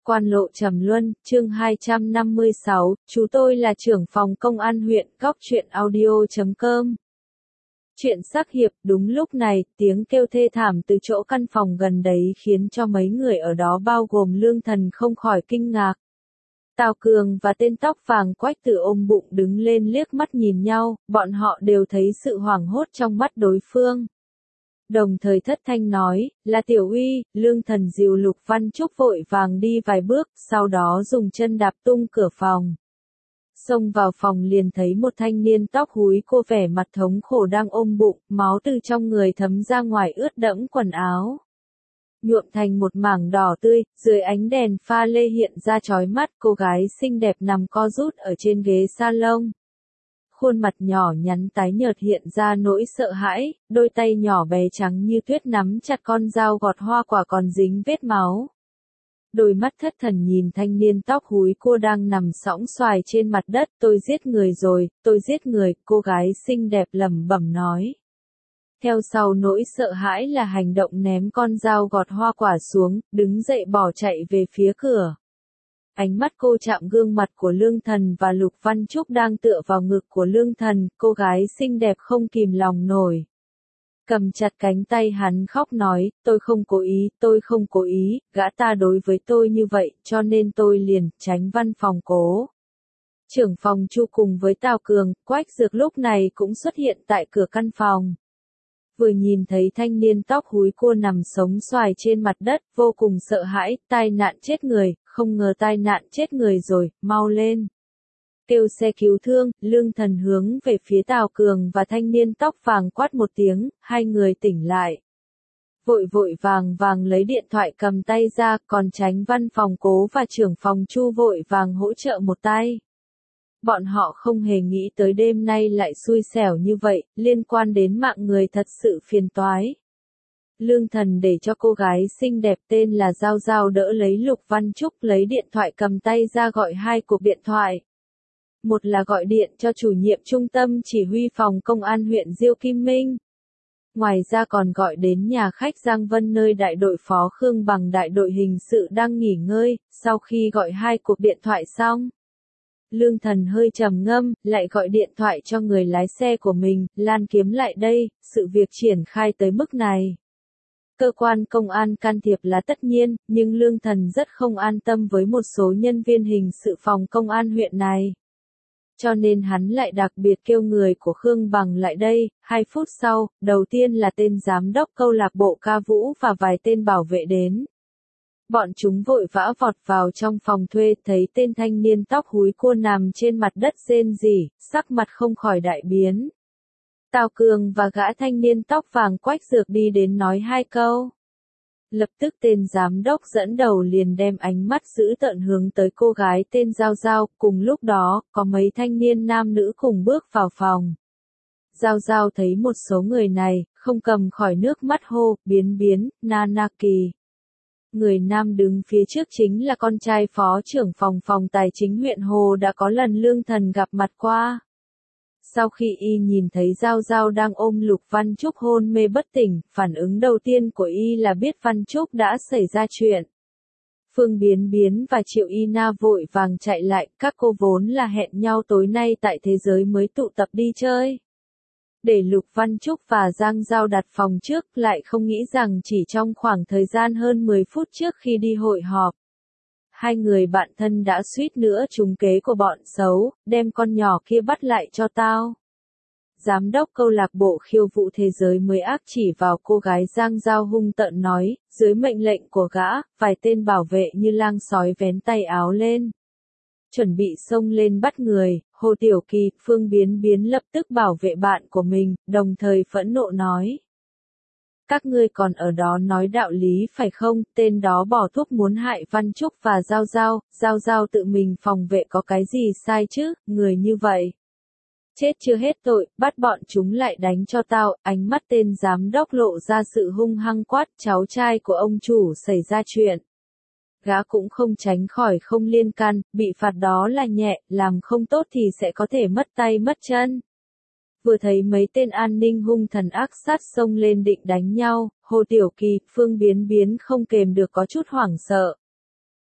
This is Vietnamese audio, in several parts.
Quan lộ trầm luân, chương 256, chú tôi là trưởng phòng công an huyện, góc chuyện audio.com. Chuyện sắc hiệp, đúng lúc này, tiếng kêu thê thảm từ chỗ căn phòng gần đấy khiến cho mấy người ở đó bao gồm Lương Thần không khỏi kinh ngạc. Tào Cường và tên tóc vàng Quách Tử ôm bụng đứng lên liếc mắt nhìn nhau, bọn họ đều thấy sự hoảng hốt trong mắt đối phương. Đồng thời thất thanh nói, là Tiểu Uy. Lương Thần dìu Lục Văn Trúc vội vàng đi vài bước, sau đó dùng chân đạp tung cửa phòng. Xông vào phòng liền thấy một thanh niên tóc húi cô vẻ mặt thống khổ đang ôm bụng, máu từ trong người thấm ra ngoài ướt đẫm quần áo. Nhuộm thành một mảng đỏ tươi, dưới ánh đèn pha lê hiện ra chói mắt, cô gái xinh đẹp nằm co rút ở trên ghế salon. Khuôn mặt nhỏ nhắn tái nhợt hiện ra nỗi sợ hãi, đôi tay nhỏ bé trắng như tuyết nắm chặt con dao gọt hoa quả còn dính vết máu. Đôi mắt thất thần nhìn thanh niên tóc húi cô đang nằm sõng soài trên mặt đất, tôi giết người rồi, tôi giết người, cô gái xinh đẹp lẩm bẩm nói. Theo sau nỗi sợ hãi là hành động ném con dao gọt hoa quả xuống, đứng dậy bỏ chạy về phía cửa. Ánh mắt cô chạm gương mặt của Lương Thần và Lục Văn Trúc đang tựa vào ngực của Lương Thần, cô gái xinh đẹp không kìm lòng nổi. Cầm chặt cánh tay hắn khóc nói, tôi không cố ý, gã ta đối với tôi như vậy, cho nên tôi liền tránh văn phòng Cố. Trưởng phòng Chu cùng với Tào Cường, Quách Dược lúc này cũng xuất hiện tại cửa căn phòng. Vừa nhìn thấy thanh niên tóc húi cua nằm sống xoài trên mặt đất, vô cùng sợ hãi, tai nạn chết người, không ngờ tai nạn chết người rồi, mau lên. Kêu xe cứu thương, Lương Thần hướng về phía Tào Cường và thanh niên tóc vàng quát một tiếng, hai người tỉnh lại. Vội vàng lấy điện thoại cầm tay ra, còn tránh văn phòng Cố và trưởng phòng Chu vội vàng hỗ trợ một tay. Bọn họ không hề nghĩ tới đêm nay lại xui xẻo như vậy, liên quan đến mạng người thật sự phiền toái. Lương Thần để cho cô gái xinh đẹp tên là Giao Giao đỡ lấy Lục Văn Trúc lấy điện thoại cầm tay ra gọi hai cuộc điện thoại. Một là gọi điện cho chủ nhiệm trung tâm chỉ huy phòng công an huyện Diêu Kim Minh. Ngoài ra còn gọi đến nhà khách Giang Vân nơi đại đội phó Khương Bằng đại đội hình sự đang nghỉ ngơi, sau khi gọi hai cuộc điện thoại xong. Lương Thần hơi trầm ngâm, lại gọi điện thoại cho người lái xe của mình, Lan Kiếm lại đây, sự việc triển khai tới mức này. Cơ quan công an can thiệp là tất nhiên, nhưng Lương Thần rất không an tâm với một số nhân viên hình sự phòng công an huyện này. Cho nên hắn lại đặc biệt kêu người của Khương Bằng lại đây, 2 phút sau, đầu tiên là tên giám đốc câu lạc bộ ca vũ và vài tên bảo vệ đến. Bọn chúng vội vã vọt vào trong phòng thuê, thấy tên thanh niên tóc húi cua nằm trên mặt đất rên rỉ, sắc mặt không khỏi đại biến. Tào Cường và gã thanh niên tóc vàng Quách Dược đi đến nói 2 câu. Lập tức tên giám đốc dẫn đầu liền đem ánh mắt dữ tợn hướng tới cô gái tên Giao Giao, cùng lúc đó, có mấy thanh niên nam nữ cùng bước vào phòng. Giao Giao thấy một số người này, không cầm khỏi nước mắt hô, biến, Nanaki. Người nam đứng phía trước chính là con trai phó trưởng phòng tài chính huyện Hồ đã có lần Lương Thần gặp mặt qua. Sau khi y nhìn thấy Giao Giao đang ôm Lục Văn Trúc hôn mê bất tỉnh, phản ứng đầu tiên của y là biết Văn Trúc đã xảy ra chuyện. Phương Biến và Triệu Y Na vội vàng chạy lại, các cô vốn là hẹn nhau tối nay tại Thế Giới mới tụ tập đi chơi. Để Lục Văn Trúc và Giang Giao đặt phòng trước, lại không nghĩ rằng chỉ trong khoảng thời gian hơn 10 phút trước khi đi hội họp. Hai người bạn thân đã suýt nữa trúng kế của bọn xấu, đem con nhỏ kia bắt lại cho tao. Giám đốc câu lạc bộ khiêu vũ Thế Giới mới ác chỉ vào cô gái Giang Giao hung tợn nói, dưới mệnh lệnh của gã, vài tên bảo vệ như lang sói vén tay áo lên. Chuẩn bị xông lên bắt người, Hồ Tiểu Kỳ, Phương Biến lập tức bảo vệ bạn của mình, đồng thời phẫn nộ nói. Các ngươi còn ở đó nói đạo lý phải không, tên đó bỏ thuốc muốn hại Văn Trúc và Giao Giao tự mình phòng vệ có cái gì sai chứ, người như vậy. Chết chưa hết tội, bắt bọn chúng lại đánh cho tao, ánh mắt tên giám đốc lộ ra sự hung hăng quát, cháu trai của ông chủ xảy ra chuyện. Gã cũng không tránh khỏi không liên can, bị phạt đó là nhẹ, làm không tốt thì sẽ có thể mất tay mất chân. Vừa thấy mấy tên an ninh hung thần ác sát xông lên định đánh nhau, Hồ Tiểu Kỳ, Phương Biến không kềm được có chút hoảng sợ.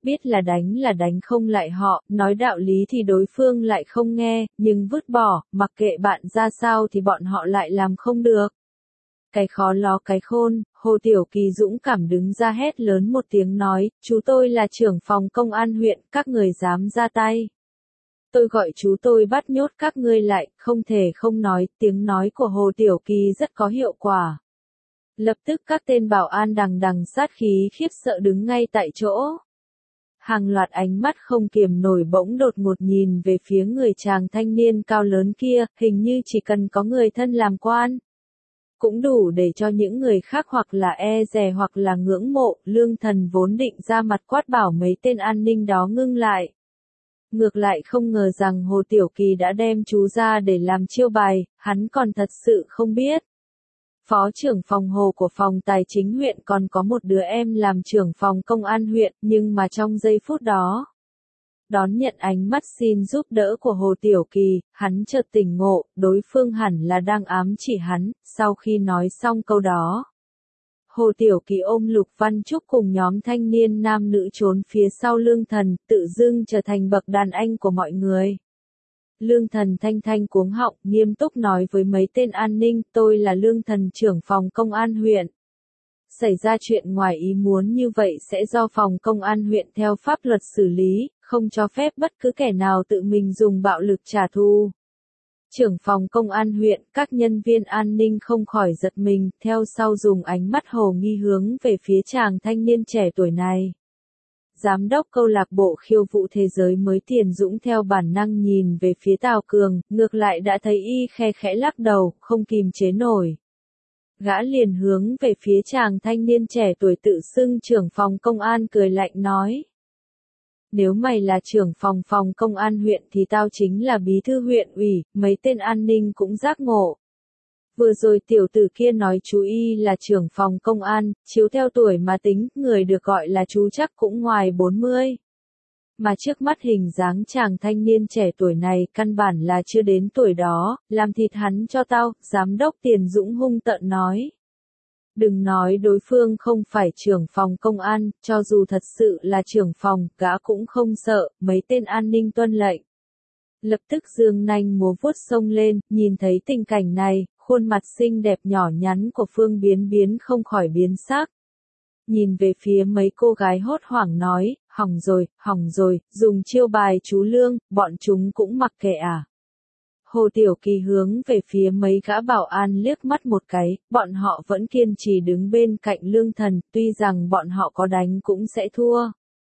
Biết là đánh không lại họ, nói đạo lý thì đối phương lại không nghe, nhưng vứt bỏ, mặc kệ bạn ra sao thì bọn họ lại làm không được. Cái khó ló cái khôn, Hồ Tiểu Kỳ dũng cảm đứng ra hét lớn một tiếng nói, chú tôi là trưởng phòng công an huyện, các người dám ra tay. Tôi gọi chú tôi bắt nhốt các ngươi lại, không thể không nói, tiếng nói của Hồ Tiểu Kỳ rất có hiệu quả. Lập tức các tên bảo an đằng đằng sát khí khiếp sợ đứng ngay tại chỗ. Hàng loạt ánh mắt không kiềm nổi bỗng đột ngột nhìn về phía người chàng thanh niên cao lớn kia, hình như chỉ cần có người thân làm quan. Cũng đủ để cho những người khác hoặc là e dè hoặc là ngưỡng mộ, Lương Thần vốn định ra mặt quát bảo mấy tên an ninh đó ngưng lại. Ngược lại không ngờ rằng Hồ Tiểu Kỳ đã đem chú ra để làm chiêu bài, hắn còn thật sự không biết. Phó trưởng phòng Hồ của phòng tài chính huyện còn có một đứa em làm trưởng phòng công an huyện, nhưng mà trong giây phút đó, đón nhận ánh mắt xin giúp đỡ của Hồ Tiểu Kỳ, hắn chợt tỉnh ngộ, đối phương hẳn là đang ám chỉ hắn, sau khi nói xong câu đó. Hồ Tiểu Kỳ ôm Lục Văn Trúc cùng nhóm thanh niên nam nữ trốn phía sau Lương Thần, tự dưng trở thành bậc đàn anh của mọi người. Lương Thần thanh thanh cuống họng, nghiêm túc nói với mấy tên an ninh, tôi là Lương Thần trưởng phòng công an huyện. Xảy ra chuyện ngoài ý muốn như vậy sẽ do phòng công an huyện theo pháp luật xử lý, không cho phép bất cứ kẻ nào tự mình dùng bạo lực trả thù. Trưởng phòng công an huyện, các nhân viên an ninh không khỏi giật mình, theo sau dùng ánh mắt hồ nghi hướng về phía chàng thanh niên trẻ tuổi này. Giám đốc câu lạc bộ khiêu vũ thế giới mới Tiền Dũng theo bản năng nhìn về phía Tào Cường, ngược lại đã thấy y khe khẽ lắc đầu, không kìm chế nổi. Gã liền hướng về phía chàng thanh niên trẻ tuổi tự xưng trưởng phòng công an cười lạnh nói. Nếu mày là trưởng phòng công an huyện thì tao chính là bí thư huyện ủy, mấy tên an ninh cũng giác ngộ. Vừa rồi tiểu tử kia nói chú y là trưởng phòng công an, chiếu theo tuổi mà tính, người được gọi là chú chắc cũng ngoài 40. Mà trước mắt hình dáng chàng thanh niên trẻ tuổi này căn bản là chưa đến tuổi đó, làm thịt hắn cho tao, giám đốc Tiền Dũng hung tợn nói. Đừng nói đối phương không phải trưởng phòng công an, cho dù thật sự là trưởng phòng, gã cũng không sợ, mấy tên an ninh tuân lệnh. Lập tức giương nanh múa vuốt xông lên, nhìn thấy tình cảnh này, khuôn mặt xinh đẹp nhỏ nhắn của Phương Biến Biến không khỏi biến sắc. Nhìn về phía mấy cô gái hốt hoảng nói, hỏng rồi, dùng chiêu bài chú Lương, bọn chúng cũng mặc kệ à. Hồ Tiểu Kỳ hướng về phía mấy gã bảo an liếc mắt một cái, bọn họ vẫn kiên trì đứng bên cạnh Lương Thần, tuy rằng bọn họ có đánh cũng sẽ thua.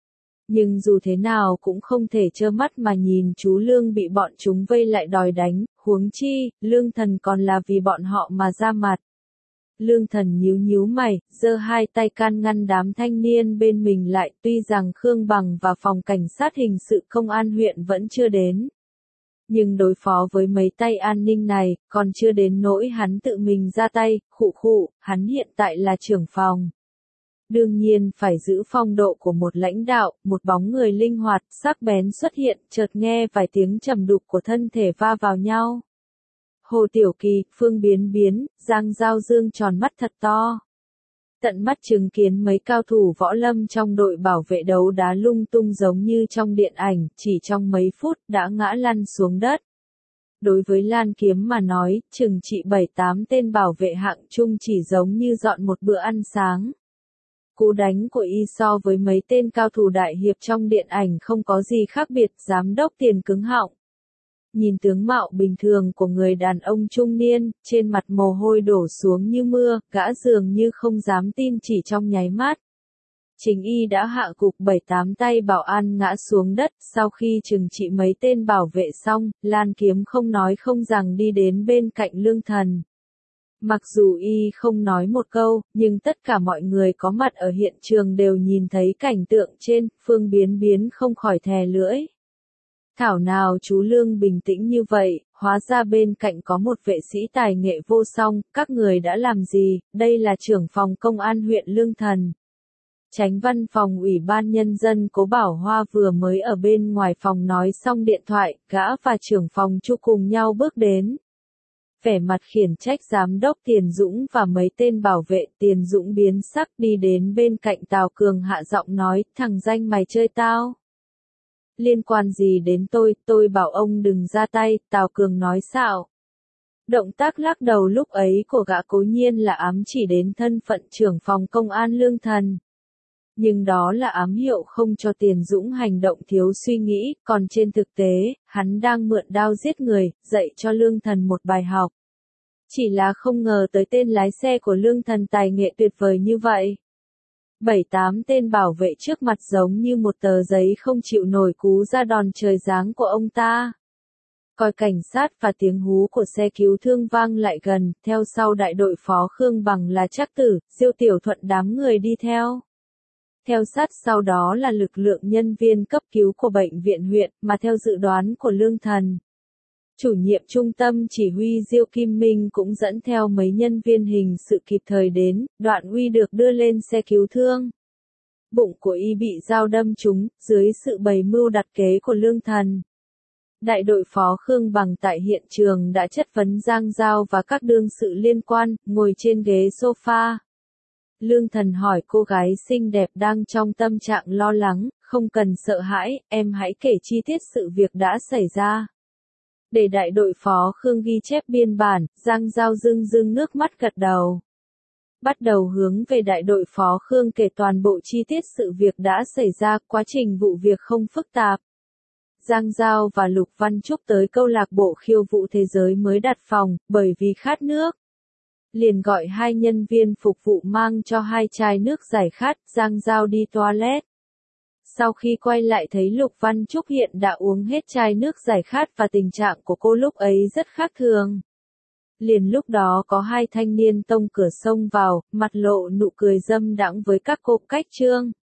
Nhưng dù thế nào cũng không thể trơ mắt mà nhìn chú Lương bị bọn chúng vây lại đòi đánh, huống chi, Lương Thần còn là vì bọn họ mà ra mặt. Lương Thần nhíu mày, giơ hai tay can ngăn đám thanh niên bên mình lại, tuy rằng Khương Bằng và phòng cảnh sát hình sự công an huyện vẫn chưa đến. Nhưng đối phó với mấy tay an ninh này, còn chưa đến nỗi hắn tự mình ra tay, hắn hiện tại là trưởng phòng. Đương nhiên phải giữ phong độ của một lãnh đạo, một bóng người linh hoạt, sắc bén xuất hiện, chợt nghe vài tiếng trầm đục của thân thể va vào nhau. Hồ Tiểu Kỳ, Phương Biến Biến, Giang Giao Dương tròn mắt thật to. Tận mắt chứng kiến mấy cao thủ võ lâm trong đội bảo vệ đấu đá lung tung giống như trong điện ảnh, chỉ trong mấy phút đã ngã lăn xuống đất. Đối với Lan Kiếm mà nói, chừng trị 7-8 tên bảo vệ hạng trung chỉ giống như dọn một bữa ăn sáng. Cú đánh của y so với mấy tên cao thủ đại hiệp trong điện ảnh không có gì khác biệt, giám đốc Tiền cứng họng. Nhìn tướng mạo bình thường của người đàn ông trung niên, trên mặt mồ hôi đổ xuống như mưa, gã dường như không dám tin chỉ trong nháy mắt. Chính y đã hạ gục 7-8 tay bảo an ngã xuống đất, sau khi trừng trị mấy tên bảo vệ xong, Lan Kiếm không nói không rằng đi đến bên cạnh Lương Thần. Mặc dù y không nói một câu, nhưng tất cả mọi người có mặt ở hiện trường đều nhìn thấy cảnh tượng trên, Phương Biến Biến không khỏi thè lưỡi. Thảo nào chú Lương bình tĩnh như vậy, hóa ra bên cạnh có một vệ sĩ tài nghệ vô song, các người đã làm gì, đây là trưởng phòng công an huyện Lương Thần. Chánh văn phòng Ủy ban Nhân dân Cố Bảo Hoa vừa mới ở bên ngoài phòng nói xong điện thoại, gã và trưởng phòng Chu cùng nhau bước đến. Vẻ mặt khiển trách giám đốc Tiền Dũng và mấy tên bảo vệ. Tiền Dũng biến sắc đi đến bên cạnh Tào Cường hạ giọng nói, thằng danh mày chơi tao. Liên quan gì đến tôi bảo ông đừng ra tay, Tào Cường nói xạo. Động tác lắc đầu lúc ấy của gã cố nhiên là ám chỉ đến thân phận trưởng phòng công an Lương Thần. Nhưng đó là ám hiệu không cho Tiền Dũng hành động thiếu suy nghĩ, còn trên thực tế, hắn đang mượn đao giết người, dạy cho Lương Thần một bài học. Chỉ là không ngờ tới tên lái xe của Lương Thần tài nghệ tuyệt vời như vậy. 7-8 tên bảo vệ trước mặt giống như một tờ giấy không chịu nổi cú ra đòn trời giáng của ông ta. Còi cảnh sát và tiếng hú của xe cứu thương vang lại gần, theo sau đại đội phó Khương Bằng là Trác Tử, Diêu Tiểu Thuận đám người đi theo. Theo sát sau đó là lực lượng nhân viên cấp cứu của bệnh viện huyện, mà theo dự đoán của Lương Thần. Chủ nhiệm trung tâm chỉ huy Diêu Kim Minh cũng dẫn theo mấy nhân viên hình sự kịp thời đến, Đoạn Uy được đưa lên xe cứu thương. Bụng của y bị dao đâm trúng, dưới sự bày mưu đặt kế của Lương Thần. Đại đội phó Khương Bằng tại hiện trường đã chất vấn Giang Giao và các đương sự liên quan, ngồi trên ghế sofa. Lương Thần hỏi cô gái xinh đẹp đang trong tâm trạng lo lắng, không cần sợ hãi, em hãy kể chi tiết sự việc đã xảy ra. Để đại đội phó Khương ghi chép biên bản, Giang Giao rưng nước mắt gật đầu. Bắt đầu hướng về đại đội phó Khương kể toàn bộ chi tiết sự việc đã xảy ra, quá trình vụ việc không phức tạp. Giang Giao và Lục Văn Trúc tới câu lạc bộ khiêu vũ thế giới mới đặt phòng, bởi vì khát nước. Liền gọi 2 nhân viên phục vụ mang cho 2 chai nước giải khát, Giang Giao đi toilet. Sau khi quay lại thấy Lục Văn Trúc hiện đã uống hết chai nước giải khát và tình trạng của cô lúc ấy rất khác thường. Liền lúc đó có 2 thanh niên tông cửa xông vào, mặt lộ nụ cười dâm đãng với các cô cách trương.